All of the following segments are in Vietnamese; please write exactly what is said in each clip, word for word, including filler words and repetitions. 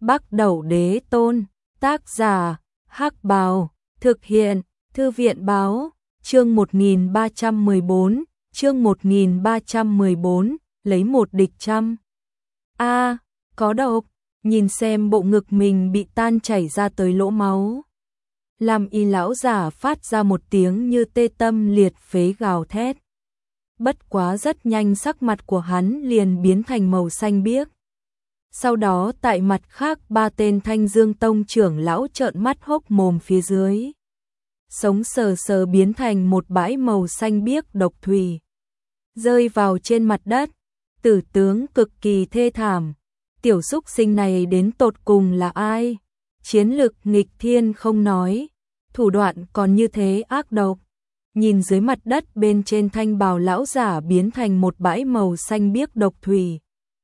Bắc Đẩu Đế Tôn, tác giả, Hắc Bào, thực hiện, Thư viện báo, chương một nghìn ba trăm mười bốn, chương một nghìn ba trăm mười bốn, lấy một địch trăm. A, à, có độc, nhìn xem bộ ngực mình bị tan chảy ra tới lỗ máu. Làm y lão giả phát ra một tiếng như tê tâm liệt phế gào thét. Bất quá rất nhanh sắc mặt của hắn liền biến thành màu xanh biếc. Sau đó tại mặt khác ba tên Thanh Dương Tông trưởng lão trợn mắt hốc mồm phía dưới. Sống sờ sờ biến thành một bãi màu xanh biếc độc thủy. Rơi vào trên mặt đất, tử tướng cực kỳ thê thảm. Tiểu súc sinh này đến tột cùng là ai? Chiến lực nghịch thiên không nói, thủ đoạn còn như thế ác độc. Nhìn dưới mặt đất bên trên thanh bào lão giả biến thành một bãi màu xanh biếc độc thủy.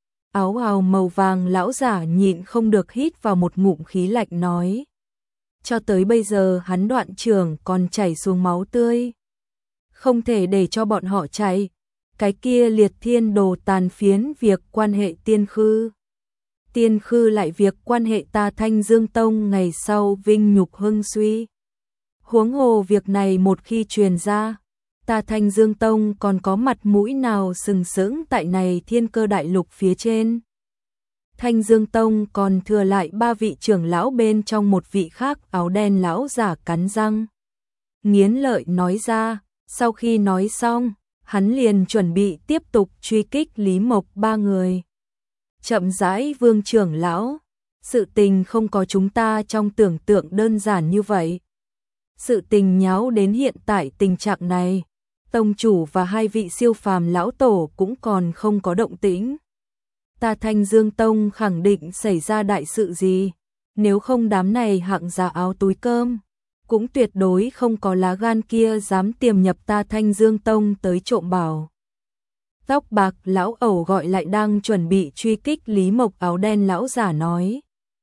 Áo bào màu vàng lão giả nhịn không được hít vào một ngụm khí lạnh nói. Cho tới bây giờ hắn đoạn trưởng còn chảy xuống máu tươi. Không thể để cho bọn họ chạy. Cái kia liệt thiên đồ tàn phiến việc quan hệ tiên khư. Tiên khư lại việc quan hệ ta Thanh Dương Tông ngày sau vinh nhục hưng suy. Huống hồ việc này một khi truyền ra, ta Thanh Dương Tông còn có mặt mũi nào sừng sững tại này thiên cơ đại lục phía trên. Thanh Dương Tông còn thừa lại ba vị trưởng lão bên trong một vị khác áo đen lão giả cắn răng. Nghiến lợi nói ra, sau khi nói xong, hắn liền chuẩn bị tiếp tục truy kích Lý Mộc ba người. Chậm rãi Vương trưởng lão, sự tình không có chúng ta trong tưởng tượng đơn giản như vậy. Sự tình nháo đến hiện tại tình trạng này, tông chủ và hai vị siêu phàm lão tổ cũng còn không có động tĩnh. Ta Thanh Dương Tông khẳng định xảy ra đại sự gì, nếu không đám này hạng giá áo túi cơm, cũng tuyệt đối không có lá gan kia dám tiềm nhập ta Thanh Dương Tông tới trộm bảo. Tóc bạc lão ẩu gọi lại đang chuẩn bị truy kích Lý Mộc áo đen lão giả nói.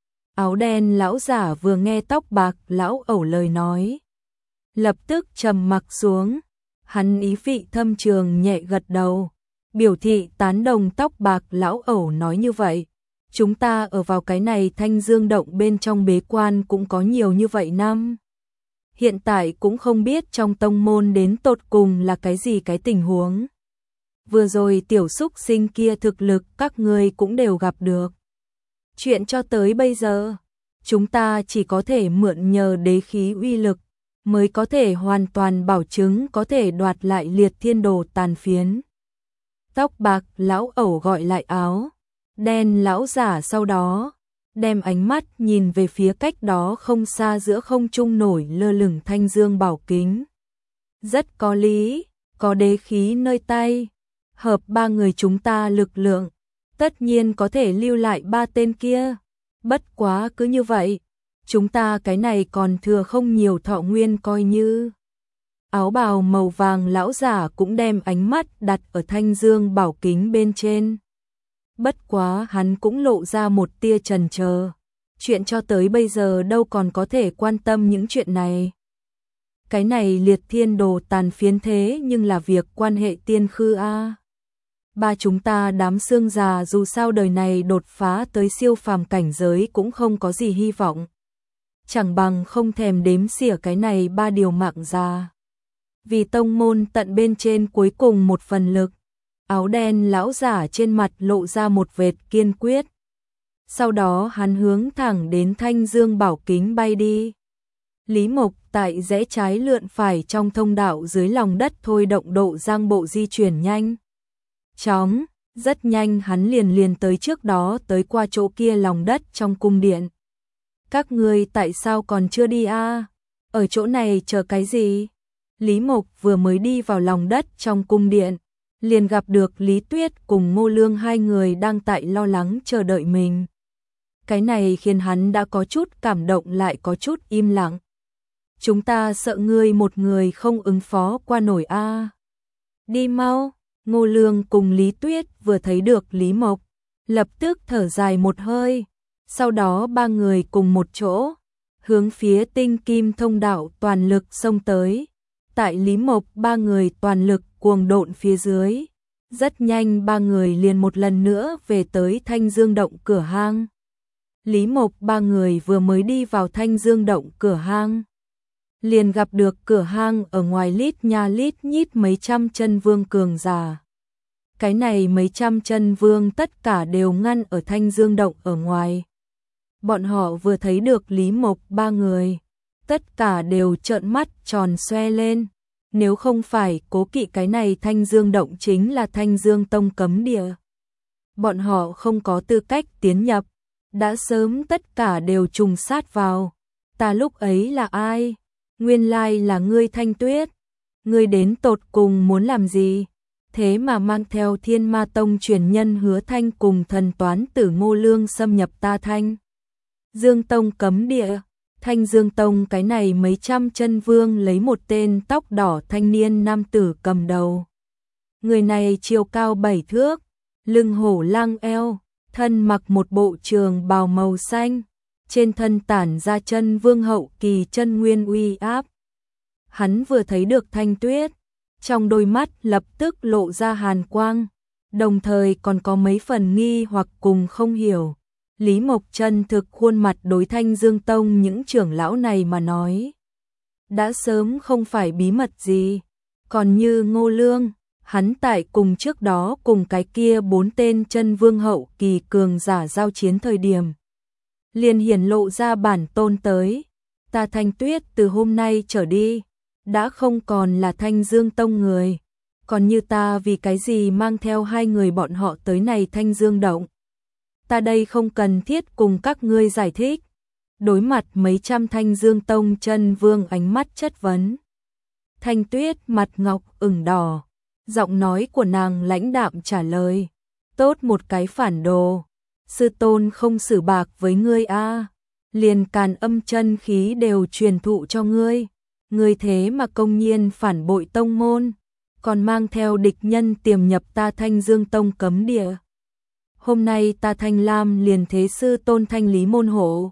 Áo đen lão giả vừa nghe tóc bạc lão ẩu lời nói, lập tức trầm mặc xuống, hắn ý vị thâm trường nhẹ gật đầu, biểu thị tán đồng tóc bạc lão ẩu nói như vậy. Chúng ta ở vào cái này Thanh Dương động bên trong bế quan cũng có nhiều như vậy năm. Hiện tại cũng không biết trong tông môn đến tột cùng là cái gì cái tình huống. Vừa rồi tiểu súc sinh kia thực lực các người cũng đều gặp được. Chuyện cho tới bây giờ, chúng ta chỉ có thể mượn nhờ đế khí uy lực, mới có thể hoàn toàn bảo chứng có thể đoạt lại liệt thiên đồ tàn phiến. Tóc bạc lão ẩu gọi lại áo đen lão giả sau đó, đem ánh mắt nhìn về phía cách đó không xa giữa không trung nổi lơ lửng thanh dương bảo kính. Rất có lý, có đế khí nơi tay, hợp ba người chúng ta lực lượng, tất nhiên có thể lưu lại ba tên kia. Bất quá cứ như vậy, chúng ta cái này còn thừa không nhiều thọ nguyên coi như. Áo bào màu vàng lão giả cũng đem ánh mắt đặt ở thanh dương bảo kính bên trên. Bất quá hắn cũng lộ ra một tia chần chờ. Chuyện cho tới bây giờ đâu còn có thể quan tâm những chuyện này. Cái này liệt thiên đồ tàn phiến thế nhưng là việc quan hệ tiên khư a. Ba chúng ta đám xương già dù sao đời này đột phá tới siêu phàm cảnh giới cũng không có gì hy vọng. Chẳng bằng không thèm đếm xỉa cái này ba điều mạng già. Vì tông môn tận bên trên cuối cùng một phần lực. Áo đen lão giả trên mặt lộ ra một vệt kiên quyết. Sau đó hắn hướng thẳng đến thanh dương bảo kính bay đi. Lý Mộc tại rẽ trái lượn phải trong thông đạo dưới lòng đất thôi động độ giang bộ di chuyển nhanh. Chóng, rất nhanh hắn liền liền tới trước đó tới qua chỗ kia lòng đất trong cung điện. Các ngươi tại sao còn chưa đi a? À? Ở chỗ này chờ cái gì? Lý Mộc vừa mới đi vào lòng đất trong cung điện, liền gặp được Lý Tuyết cùng Ngô Lương hai người đang tại lo lắng chờ đợi mình. Cái này khiến hắn đã có chút cảm động lại có chút im lặng. Chúng ta sợ ngươi một người không ứng phó qua nổi a. À? Đi mau. Ngô Lương cùng Lý Tuyết vừa thấy được Lý Mộc, lập tức thở dài một hơi. Sau đó ba người cùng một chỗ, hướng phía tinh kim thông đạo toàn lực xông tới. Tại Lý Mộc ba người toàn lực cuồng độn phía dưới. Rất nhanh ba người liền một lần nữa về tới Thanh Dương động cửa hang. Lý Mộc ba người vừa mới đi vào Thanh Dương động cửa hang, liền gặp được cửa hang ở ngoài lít nha lít nhít mấy trăm chân vương cường giả. Cái này mấy trăm chân vương tất cả đều ngăn ở Thanh Dương động ở ngoài. Bọn họ vừa thấy được Lý Mộc ba người, tất cả đều trợn mắt tròn xoe lên. Nếu không phải cố kỵ cái này Thanh Dương động chính là Thanh Dương tông cấm địa, bọn họ không có tư cách tiến nhập, đã sớm tất cả đều trùng sát vào. Ta lúc ấy là ai? Nguyên lai là ngươi Thanh Tuyết. Ngươi đến tột cùng muốn làm gì? Thế mà mang theo Thiên Ma tông truyền nhân Hứa Thanh cùng thần toán tử Ngô Lương xâm nhập ta Thanh Dương tông cấm địa. Thanh Dương tông cái này mấy trăm chân vương lấy một tên tóc đỏ thanh niên nam tử cầm đầu. Người này chiều cao bảy thước, lưng hổ lang eo, thân mặc một bộ trường bào màu xanh, trên thân tản ra chân vương hậu kỳ chân nguyên uy áp. Hắn vừa thấy được Thanh Tuyết, trong đôi mắt lập tức lộ ra hàn quang, đồng thời còn có mấy phần nghi hoặc cùng không hiểu. Lý Mộc chân thực khuôn mặt đối Thanh Dương tông những trưởng lão này mà nói, đã sớm không phải bí mật gì. Còn như Ngô Lương, hắn tại cùng trước đó cùng cái kia bốn tên chân vương hậu kỳ cường giả giao chiến thời điểm, liền hiển lộ ra bản tôn tới. Ta Thanh Tuyết từ hôm nay trở đi, đã không còn là Thanh Dương tông người. Còn như ta vì cái gì mang theo hai người bọn họ tới này Thanh Dương động, ta đây không cần thiết cùng các ngươi giải thích. Đối mặt mấy trăm Thanh Dương tông chân vương ánh mắt chất vấn, Thanh Tuyết mặt ngọc ửng đỏ, giọng nói của nàng lãnh đạm trả lời, tốt một cái phản đồ, sư tôn không xử bạc với ngươi a, liền càn âm chân khí đều truyền thụ cho ngươi, ngươi thế mà công nhiên phản bội tông môn, còn mang theo địch nhân tiềm nhập ta Thanh Dương tông cấm địa. Hôm nay ta Thanh Lam liền thế sư tôn thanh lý môn hộ.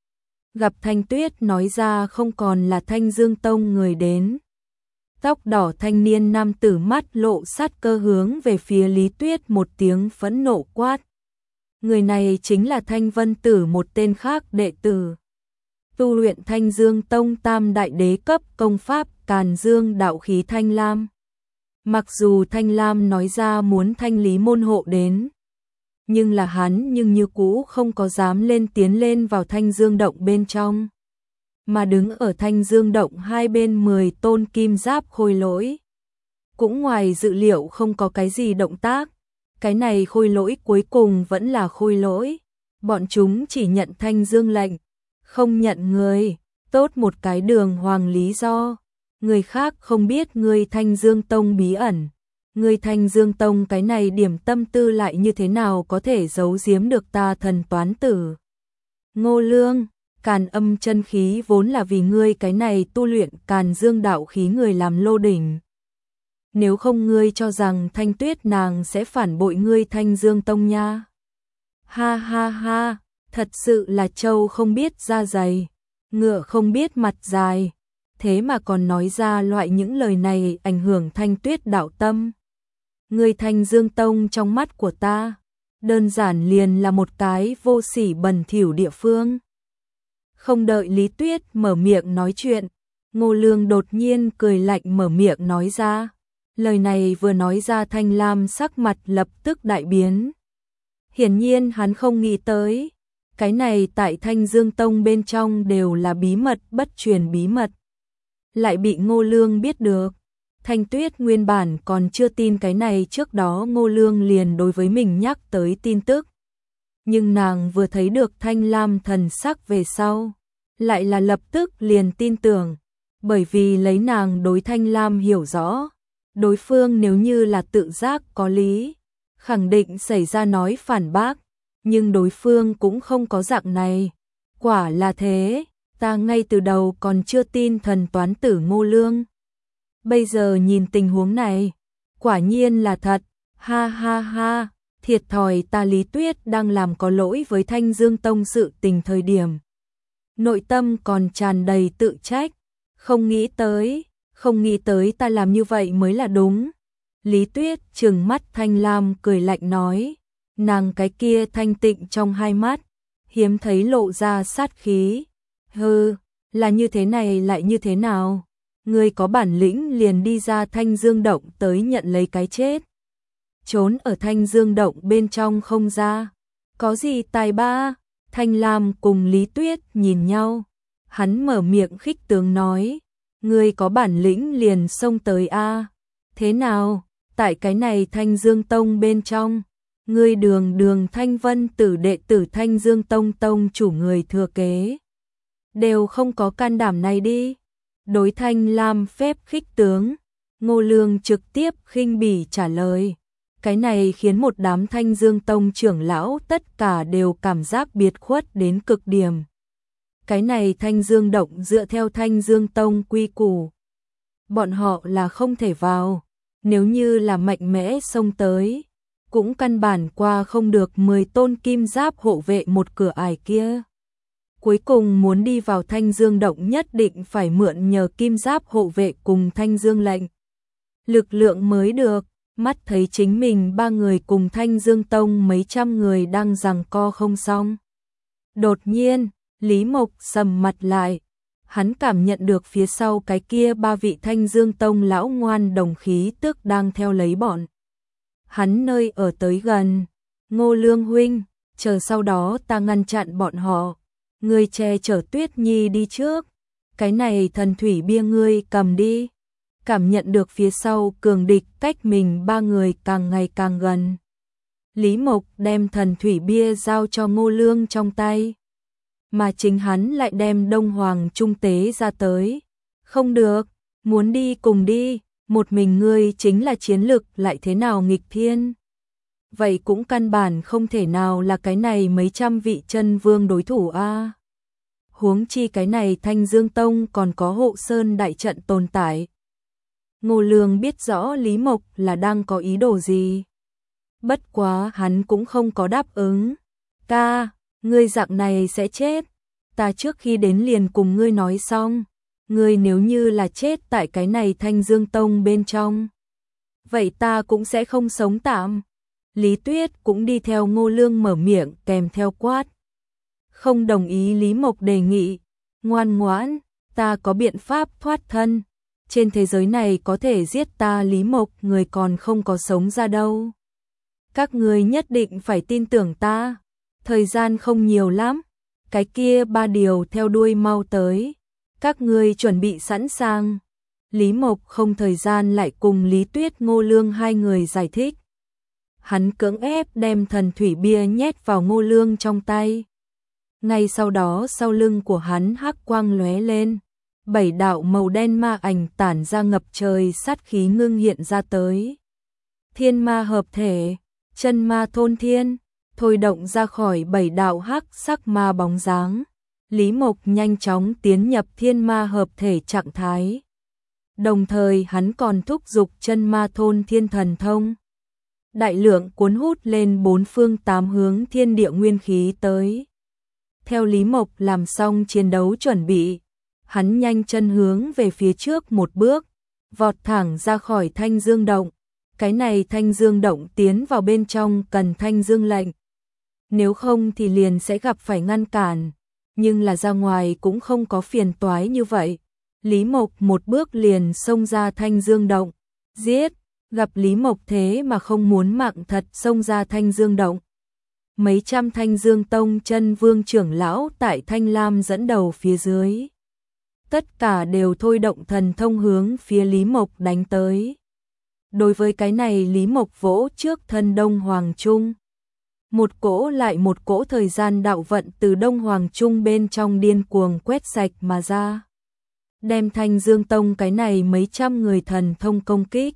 Gặp Thanh Tuyết nói ra không còn là Thanh Dương tông người đến. Tóc đỏ thanh niên nam tử mắt lộ sát cơ hướng về phía Lý Tuyết một tiếng phẫn nộ quát. Người này chính là Thanh Vân Tử, một tên khác đệ tử tu luyện Thanh Dương tông tam đại đế cấp công pháp Càn Dương đạo khí Thanh Lam. Mặc dù Thanh Lam nói ra muốn thanh lý môn hộ đến, nhưng là hắn nhưng như cũ không có dám lên tiến lên vào Thanh Dương động bên trong, mà đứng ở Thanh Dương động hai bên mười tôn kim giáp khôi lỗi. Cũng ngoài dự liệu không có cái gì động tác, cái này khôi lỗi cuối cùng vẫn là khôi lỗi, bọn chúng chỉ nhận Thanh Dương lệnh, không nhận người, tốt một cái đường hoàng lý do. Người khác không biết ngươi Thanh Dương tông bí ẩn, ngươi Thanh Dương tông cái này điểm tâm tư lại như thế nào có thể giấu giếm được ta thần toán tử Ngô Lương. Càn âm chân khí vốn là vì ngươi cái này tu luyện Càn Dương đạo khí người làm lô đỉnh. Nếu không ngươi cho rằng Thanh Tuyết nàng sẽ phản bội ngươi Thanh Dương tông nha. Ha ha ha, thật sự là trâu không biết da dày, ngựa không biết mặt dài, thế mà còn nói ra loại những lời này ảnh hưởng Thanh Tuyết đạo tâm. Ngươi Thanh Dương tông trong mắt của ta, đơn giản liền là một cái vô sỉ bẩn thỉu địa phương. Không đợi Lý Tuyết mở miệng nói chuyện, Ngô Lương đột nhiên cười lạnh mở miệng nói ra. Lời này vừa nói ra Thanh Lam sắc mặt lập tức đại biến. Hiển nhiên hắn không nghĩ tới, cái này tại Thanh Dương tông bên trong đều là bí mật bất truyền bí mật, lại bị Ngô Lương biết được. Thanh Tuyết nguyên bản còn chưa tin cái này, trước đó Ngô Lương liền đối với mình nhắc tới tin tức. Nhưng nàng vừa thấy được Thanh Lam thần sắc về sau, lại là lập tức liền tin tưởng, bởi vì lấy nàng đối Thanh Lam hiểu rõ, đối phương nếu như là tự giác có lý, khẳng định xảy ra nói phản bác, nhưng đối phương cũng không có dạng này. Quả là thế, ta ngay từ đầu còn chưa tin thần toán tử Ngô Lương. Bây giờ nhìn tình huống này, quả nhiên là thật, ha ha ha, thiệt thòi ta Lý Tuyết đang làm có lỗi với Thanh Dương tông sự tình thời điểm. Nội tâm còn tràn đầy tự trách, không nghĩ tới, không nghĩ tới ta làm như vậy mới là đúng. Lý Tuyết trừng mắt Thanh Lam cười lạnh nói, nàng cái kia thanh tịnh trong hai mắt, hiếm thấy lộ ra sát khí. Hừ, là như thế này lại như thế nào? Ngươi có bản lĩnh liền đi ra Thanh Dương động tới nhận lấy cái chết. Trốn ở Thanh Dương động bên trong không ra. Có gì tài ba? Thanh Lam cùng Lý Tuyết nhìn nhau. Hắn mở miệng khích tướng nói. Ngươi có bản lĩnh liền xông tới a. Thế nào? Tại cái này Thanh Dương Tông bên trong. Ngươi đường đường Thanh Vân tử đệ tử Thanh Dương Tông tông chủ người thừa kế. Đều không có can đảm này đi. Đối Thanh Lam phép khích tướng. Ngô Lương trực tiếp khinh bỉ trả lời. Cái này khiến một đám Thanh Dương Tông trưởng lão tất cả đều cảm giác biệt khuất đến cực điểm. Cái này Thanh Dương động dựa theo Thanh Dương Tông quy củ. Bọn họ là không thể vào. Nếu như là mạnh mẽ xông tới, cũng căn bản qua không được mười tôn kim giáp hộ vệ một cửa ải kia. Cuối cùng muốn đi vào Thanh Dương động nhất định phải mượn nhờ kim giáp hộ vệ cùng Thanh Dương lệnh. Lực lượng mới được, mắt thấy chính mình ba người cùng Thanh Dương Tông mấy trăm người đang giằng co không xong. Đột nhiên, Lý Mộc sầm mặt lại. Hắn cảm nhận được phía sau cái kia ba vị Thanh Dương Tông lão ngoan đồng khí tức đang theo lấy bọn. Hắn nơi ở tới gần. Ngô Lương huynh, chờ sau đó ta ngăn chặn bọn họ. Ngươi che chở Tuyết Nhi đi trước. Cái này thần thủy bia ngươi cầm đi. Cảm nhận được phía sau cường địch cách mình ba người càng ngày càng gần. Lý Mộc đem thần thủy bia giao cho Ngô Lương trong tay. Mà chính hắn lại đem Đông Hoàng trung tế ra tới. Không được, muốn đi cùng đi, một mình ngươi chính là chiến lực lại thế nào nghịch thiên. Vậy cũng căn bản không thể nào là cái này mấy trăm vị chân vương đối thủ a. Huống chi cái này Thanh Dương Tông còn có hộ sơn đại trận tồn tại. Ngô Lương biết rõ Lý Mộc là đang có ý đồ gì. Bất quá hắn cũng không có đáp ứng. Ca, ngươi dạng này sẽ chết. Ta trước khi đến liền cùng ngươi nói xong. Ngươi nếu như là chết tại cái này Thanh Dương Tông bên trong, vậy ta cũng sẽ không sống tạm. Lý Tuyết cũng đi theo Ngô Lương mở miệng kèm theo quát. Không đồng ý Lý Mộc đề nghị. Ngoan ngoãn, ta có biện pháp thoát thân. Trên thế giới này có thể giết ta Lý Mộc người còn không có sống ra đâu. Các ngươi nhất định phải tin tưởng ta. Thời gian không nhiều lắm. Cái kia ba điều theo đuôi mau tới. Các ngươi chuẩn bị sẵn sàng. Lý Mộc không thời gian lại cùng Lý Tuyết Ngô Lương hai người giải thích. Hắn cưỡng ép đem thần thủy bia nhét vào Ngô Lương trong tay. Ngay sau đó sau lưng của hắn hắc quang lóe lên. Bảy đạo màu đen ma ảnh tản ra ngập trời sát khí ngưng hiện ra tới. Thiên ma hợp thể, chân ma thôn thiên, thôi động ra khỏi bảy đạo hắc sắc ma bóng dáng. Lý Mộc nhanh chóng tiến nhập thiên ma hợp thể trạng thái. Đồng thời hắn còn thúc giục chân ma thôn thiên thần thông. Đại lượng cuốn hút lên bốn phương tám hướng thiên địa nguyên khí tới. Theo Lý Mộc làm xong chiến đấu chuẩn bị, hắn nhanh chân hướng về phía trước một bước, vọt thẳng ra khỏi Thanh Dương động. Cái này Thanh Dương động tiến vào bên trong cần Thanh Dương lệnh. Nếu không thì liền sẽ gặp phải ngăn cản, nhưng là ra ngoài cũng không có phiền toái như vậy. Lý Mộc một bước liền xông ra Thanh Dương động, giết, gặp Lý Mộc thế mà không muốn mạng thật xông ra Thanh Dương động. Mấy trăm Thanh Dương Tông chân vương trưởng lão tại Thanh Lam dẫn đầu phía dưới. Tất cả đều thôi động thần thông hướng phía Lý Mộc đánh tới. Đối với cái này Lý Mộc vỗ trước thân Đông Hoàng Trung. Một cỗ lại một cỗ thời gian đạo vận từ Đông Hoàng Trung bên trong điên cuồng quét sạch mà ra. Đem Thanh Dương Tông cái này mấy trăm người thần thông công kích.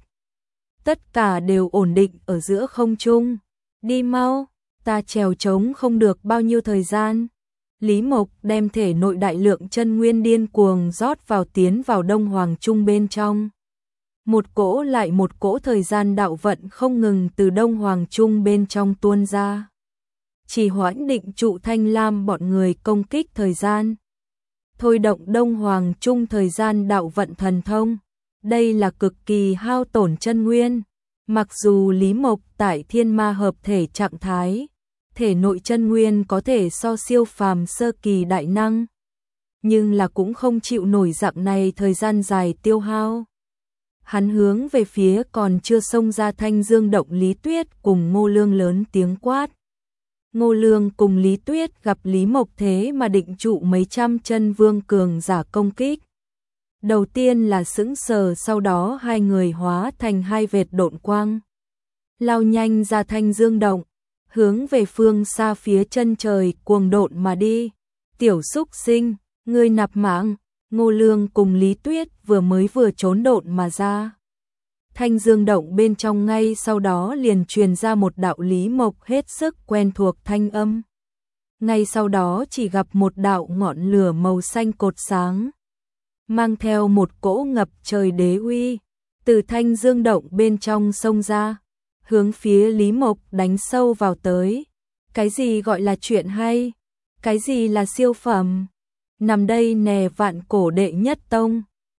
Tất cả đều ổn định ở giữa không trung. Đi mau, ta trèo trống không được bao nhiêu thời gian. Lý Mộc đem thể nội đại lượng chân nguyên điên cuồng rót vào tiến vào Đông Hoàng Trung bên trong. Một cỗ lại một cỗ thời gian đạo vận không ngừng từ Đông Hoàng Trung bên trong tuôn ra. Chỉ hoãn định trụ Thanh Lam bọn người công kích thời gian. Thôi động Đông Hoàng Trung thời gian đạo vận thần thông. Đây là cực kỳ hao tổn chân nguyên. Mặc dù Lý Mộc tại thiên ma hợp thể trạng thái, thể nội chân nguyên có thể so siêu phàm sơ kỳ đại năng, nhưng là cũng không chịu nổi dạng này thời gian dài tiêu hao. Hắn hướng về phía còn chưa xông ra Thanh Dương động Lý Tuyết cùng Ngô Lương lớn tiếng quát. Ngô Lương cùng Lý Tuyết gặp Lý Mộc thế mà định trụ mấy trăm chân vương cường giả công kích. Đầu tiên là sững sờ, sau đó hai người hóa thành hai vệt độn quang, lao nhanh ra Thanh Dương động, hướng về phương xa phía chân trời cuồng độn mà đi. Tiểu xúc sinh, ngươi nạp mạng. Ngô Lương cùng Lý Tuyết vừa mới vừa trốn độn mà ra. Thanh Dương động bên trong ngay sau đó liền truyền ra một đạo Lý Mộc hết sức quen thuộc thanh âm. Ngay sau đó chỉ gặp một đạo ngọn lửa màu xanh cột sáng, mang theo một cỗ ngập trời đế uy, từ Thanh Dương động bên trong xông ra, hướng phía Lý Mộc đánh sâu vào tới. Cái gì gọi là chuyện hay? Cái gì là siêu phẩm? Nằm đây nè vạn cổ đệ nhất tông.